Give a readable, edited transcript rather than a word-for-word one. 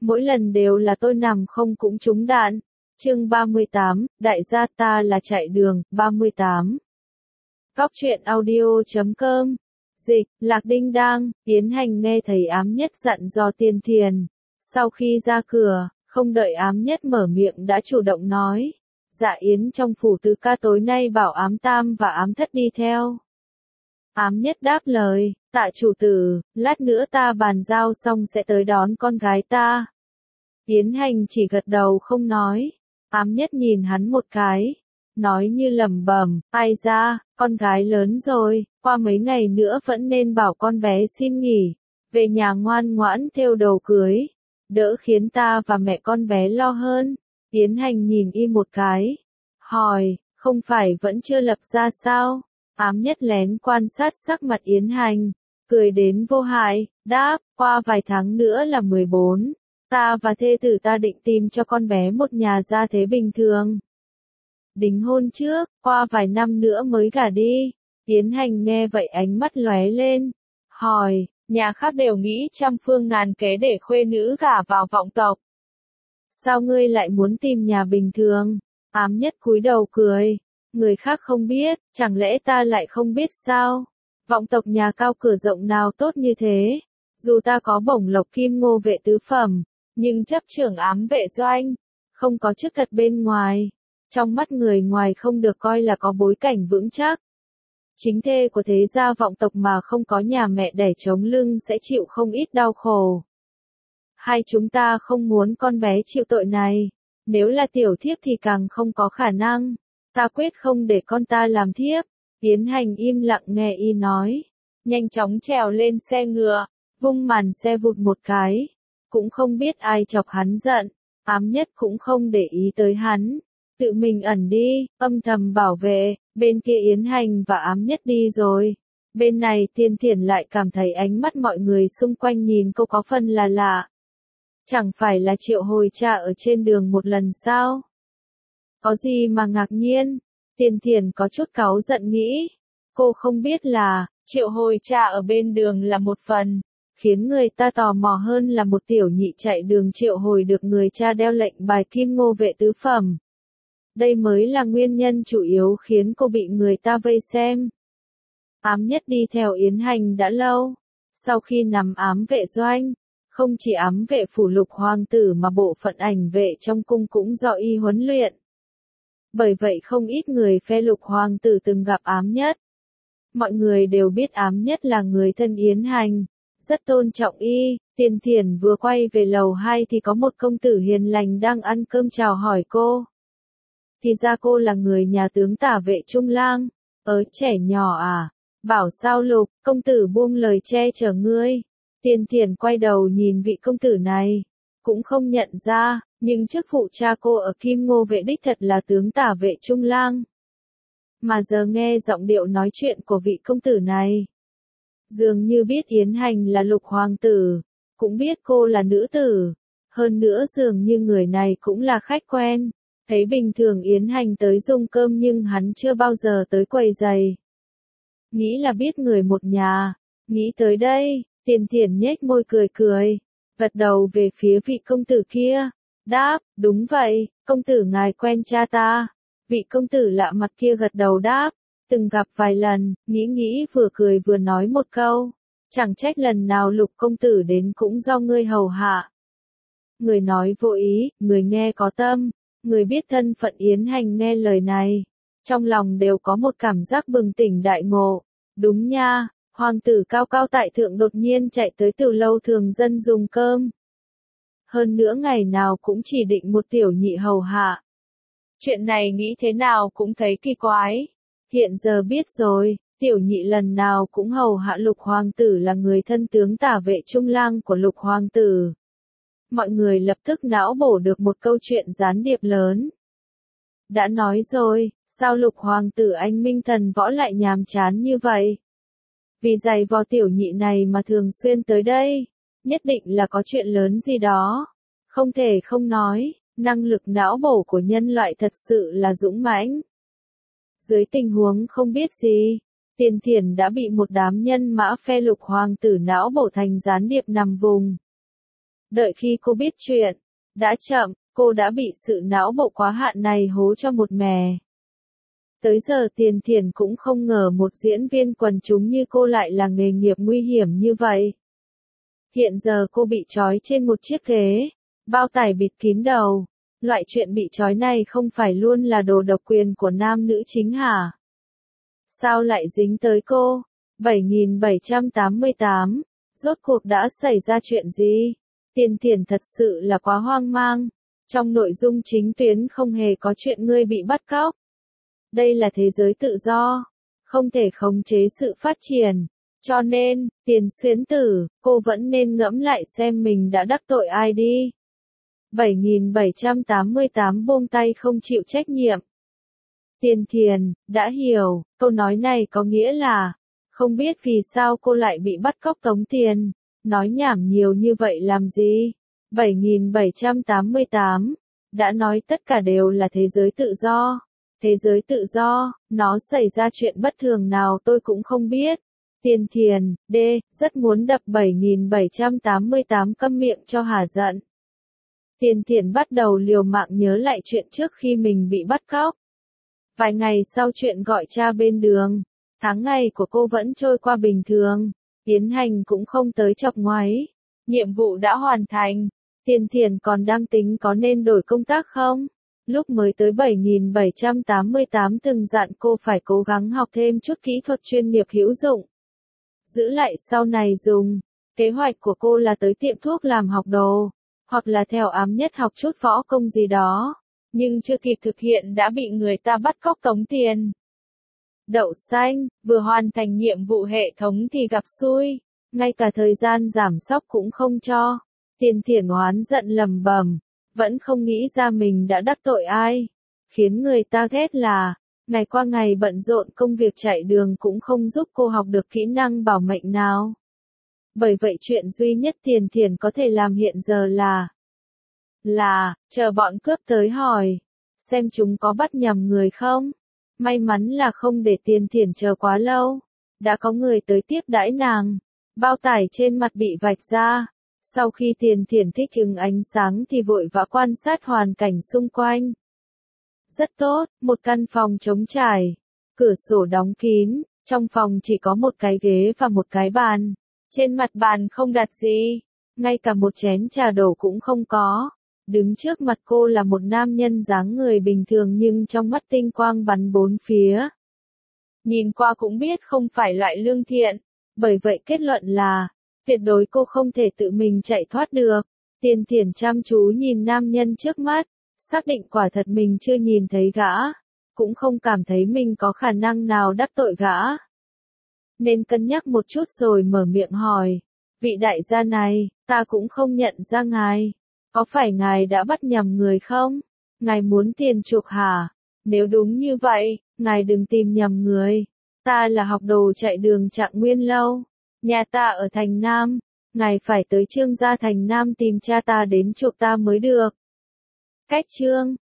mỗi lần đều là tôi nằm không cũng trúng đạn. Chương 38, đại gia ta là chạy đường, 38. Góc truyện audio.com. Dịch, Lạc Đinh Đang, Yến Hành nghe thấy Ám Nhất dặn dò Tiền Thiền. Sau khi ra cửa, không đợi Ám Nhất mở miệng đã chủ động nói. Dạ Yến trong phủ tứ ca tối nay bảo Ám Tam và Ám Thất đi theo. Ám Nhất đáp lời, tạ chủ tử, lát nữa ta bàn giao xong sẽ tới đón con gái ta. Yến Hành chỉ gật đầu không nói. Ám Nhất nhìn hắn một cái, nói như lẩm bẩm, ai ra, con gái lớn rồi, qua mấy ngày nữa vẫn nên bảo con bé xin nghỉ, về nhà ngoan ngoãn thêu đồ cưới, đỡ khiến ta và mẹ con bé lo hơn. Yến Hành nhìn y một cái, hỏi, không phải vẫn chưa lập ra sao? Ám Nhất lén quan sát sắc mặt Yến Hành, cười đến vô hại, đáp, qua vài tháng nữa là 14. Ta và thê tử ta định tìm cho con bé một nhà gia thế bình thường. Đính hôn trước, qua vài năm nữa mới gả đi. Yến Hành nghe vậy ánh mắt lóe lên. Hỏi, nhà khác đều nghĩ trăm phương ngàn kế để khuê nữ gả vào vọng tộc. Sao ngươi lại muốn tìm nhà bình thường? Ám Nhất cúi đầu cười. Người khác không biết, chẳng lẽ ta lại không biết sao? Vọng tộc nhà cao cửa rộng nào tốt như thế? Dù ta có bổng lộc kim ngô vệ tứ phẩm, nhưng chấp trưởng ám vệ doanh, không có chức thật bên ngoài. Trong mắt người ngoài không được coi là có bối cảnh vững chắc. Chính thê của thế gia vọng tộc mà không có nhà mẹ đẻ chống lưng sẽ chịu không ít đau khổ. Hai chúng ta không muốn con bé chịu tội này. Nếu là tiểu thiếp thì càng không có khả năng. Ta quyết không để con ta làm thiếp. Yến Hành im lặng nghe y nói. Nhanh chóng trèo lên xe ngựa, vung màn xe vụt một cái. Cũng không biết ai chọc hắn giận. Ám Nhất cũng không để ý tới hắn. Tự mình ẩn đi, âm thầm bảo vệ. Bên kia Yến Hành và Ám Nhất đi rồi. Bên này Tiên Thiển lại cảm thấy ánh mắt mọi người xung quanh nhìn cô có phần là lạ. Chẳng phải là Triệu Hồi Trà ở trên đường một lần sao? Có gì mà ngạc nhiên? Tiên Thiển có chút cáu giận nghĩ. Cô không biết là, Triệu Hồi Trà ở bên đường là một phần. Khiến người ta tò mò hơn là một tiểu nhị chạy đường triệu hồi được người cha đeo lệnh bài kim ngô vệ tứ phẩm. Đây mới là nguyên nhân chủ yếu khiến cô bị người ta vây xem. Ám Nhất đi theo Yến Hành đã lâu. Sau khi nằm ám vệ doanh, không chỉ ám vệ phủ lục hoàng tử mà bộ phận ảnh vệ trong cung cũng do y huấn luyện. Bởi vậy không ít người phe lục hoàng tử từng gặp Ám Nhất. Mọi người đều biết Ám Nhất là người thân Yến Hành, rất tôn trọng y. Tiền Thiển vừa quay về lầu 2 thì có một công tử hiền lành đang ăn cơm chào hỏi cô. Thì ra cô là người nhà tướng Tả Vệ Trung Lang. Trẻ nhỏ à? Bảo sao Lục, công tử buông lời che chở ngươi. Tiền Thiển quay đầu nhìn vị công tử này, cũng không nhận ra, nhưng chức vụ cha cô ở Kim Ngô vệ đích thật là tướng Tả Vệ Trung Lang. Mà giờ nghe giọng điệu nói chuyện của vị công tử này, dường như biết Yến Hành là lục hoàng tử, cũng biết cô là nữ tử. Hơn nữa dường như người này cũng là khách quen. Thấy bình thường Yến Hành tới dùng cơm nhưng hắn chưa bao giờ tới quầy giày. Nghĩ là biết người một nhà. Nghĩ tới đây, Tiền Thiển nhếch môi cười cười, gật đầu về phía vị công tử kia. Đáp, đúng vậy, công tử ngài quen cha ta. Vị công tử lạ mặt kia gật đầu đáp. Từng gặp vài lần, nghĩ vừa cười vừa nói một câu. Chẳng trách lần nào Lục công tử đến cũng do ngươi hầu hạ. Người nói vô ý, người nghe có tâm. Người biết thân phận Yến Hành nghe lời này, trong lòng đều có một cảm giác bừng tỉnh đại ngộ. Đúng nha, hoàng tử cao cao tại thượng đột nhiên chạy tới từ lâu thường dân dùng cơm. Hơn nữa ngày nào cũng chỉ định một tiểu nhị hầu hạ. Chuyện này nghĩ thế nào cũng thấy kỳ quái. Hiện giờ biết rồi, tiểu nhị lần nào cũng hầu hạ Lục hoàng tử là người thân tướng Tả Vệ Trung Lang của Lục hoàng tử. Mọi người lập tức não bổ được một câu chuyện gián điệp lớn. Đã nói rồi, sao Lục hoàng tử anh minh thần võ lại nhàm chán như vậy? Vì giày vò tiểu nhị này mà thường xuyên tới đây, nhất định là có chuyện lớn gì đó. Không thể không nói, năng lực não bổ của nhân loại thật sự là dũng mãnh. Dưới tình huống không biết gì, Tiền Thiển đã bị một đám nhân mã phe Lục hoàng tử não bổ thành gián điệp nằm vùng. Đợi khi cô biết chuyện, đã chậm, cô đã bị sự não bộ quá hạn này hố cho một mè. Tới giờ Tiền Thiển cũng không ngờ một diễn viên quần chúng như cô lại là nghề nghiệp nguy hiểm như vậy. Hiện giờ cô bị trói trên một chiếc ghế, bao tải bịt kín đầu. Loại chuyện bị trói này không phải luôn là đồ độc quyền của nam nữ chính hả? Sao lại dính tới cô? 7788. Rốt cuộc đã xảy ra chuyện gì? Tiền Thiển thật sự là quá hoang mang. Trong nội dung chính tuyến không hề có chuyện ngươi bị bắt cóc. Đây là thế giới tự do, không thể khống chế sự phát triển. Cho nên, Tiền Xuyến Tử, cô vẫn nên ngẫm lại xem mình đã đắc tội ai đi. 7788 buông tay không chịu trách nhiệm. Tiền Thiển, đã hiểu, câu nói này có nghĩa là, không biết vì sao cô lại bị bắt cóc tống tiền, nói nhảm nhiều như vậy làm gì? 7788, đã nói tất cả đều là thế giới tự do. Thế giới tự do, nó xảy ra chuyện bất thường nào tôi cũng không biết. Tiền Thiển, rất muốn đập 7788 câm miệng cho hả giận. Tiền Thiển bắt đầu liều mạng nhớ lại chuyện trước khi mình bị bắt cóc. Vài ngày sau chuyện gọi cha bên đường, tháng ngày của cô vẫn trôi qua bình thường, tiến hành cũng không tới chọc ngoáy. Nhiệm vụ đã hoàn thành, Tiền Thiển còn đang tính có nên đổi công tác không? Lúc mới tới 7788 từng dặn cô phải cố gắng học thêm chút kỹ thuật chuyên nghiệp hữu dụng. Giữ lại sau này dùng. Kế hoạch của cô là tới tiệm thuốc làm học đồ, hoặc là theo ám nhất học chút võ công gì đó. Nhưng chưa kịp thực hiện đã bị người ta bắt cóc tống tiền. Đậu xanh, vừa hoàn thành nhiệm vụ hệ thống thì gặp xui. Ngay cả thời gian giảm sóc cũng không cho. Tiền Thiển oán giận lầm bầm. Vẫn không nghĩ ra mình đã đắc tội ai. Khiến người ta ghét là, ngày qua ngày bận rộn công việc chạy đường cũng không giúp cô học được kỹ năng bảo mệnh nào. Bởi vậy chuyện duy nhất Tiền Thiển có thể làm hiện giờ là, chờ bọn cướp tới hỏi, xem chúng có bắt nhầm người không. May mắn là không để Tiền Thiển chờ quá lâu. Đã có người tới tiếp đãi nàng. Bao tải trên mặt bị vạch ra. Sau khi Tiền Thiển thích ứng ánh sáng thì vội vã quan sát hoàn cảnh xung quanh. Rất tốt, một căn phòng trống trải. Cửa sổ đóng kín, trong phòng chỉ có một cái ghế và một cái bàn. Trên mặt bàn không đặt gì, ngay cả một chén trà đổ cũng không có. Đứng trước mặt cô là một nam nhân dáng người bình thường nhưng trong mắt tinh quang bắn bốn phía. Nhìn qua cũng biết không phải loại lương thiện, bởi vậy kết luận là, tuyệt đối cô không thể tự mình chạy thoát được. Tiền Thiển chăm chú nhìn nam nhân trước mắt, xác định quả thật mình chưa nhìn thấy gã, cũng không cảm thấy mình có khả năng nào đắc tội gã. Nên cân nhắc một chút rồi mở miệng hỏi, vị đại gia này, ta cũng không nhận ra ngài. Có phải ngài đã bắt nhầm người không? Ngài muốn tiền chuộc hả? Nếu đúng như vậy, ngài đừng tìm nhầm người. Ta là học đồ chạy đường Trạng Nguyên Lâu. Nhà ta ở thành Nam. Ngài phải tới Trương gia thành Nam tìm cha ta đến chuộc ta mới được. Cách Trương,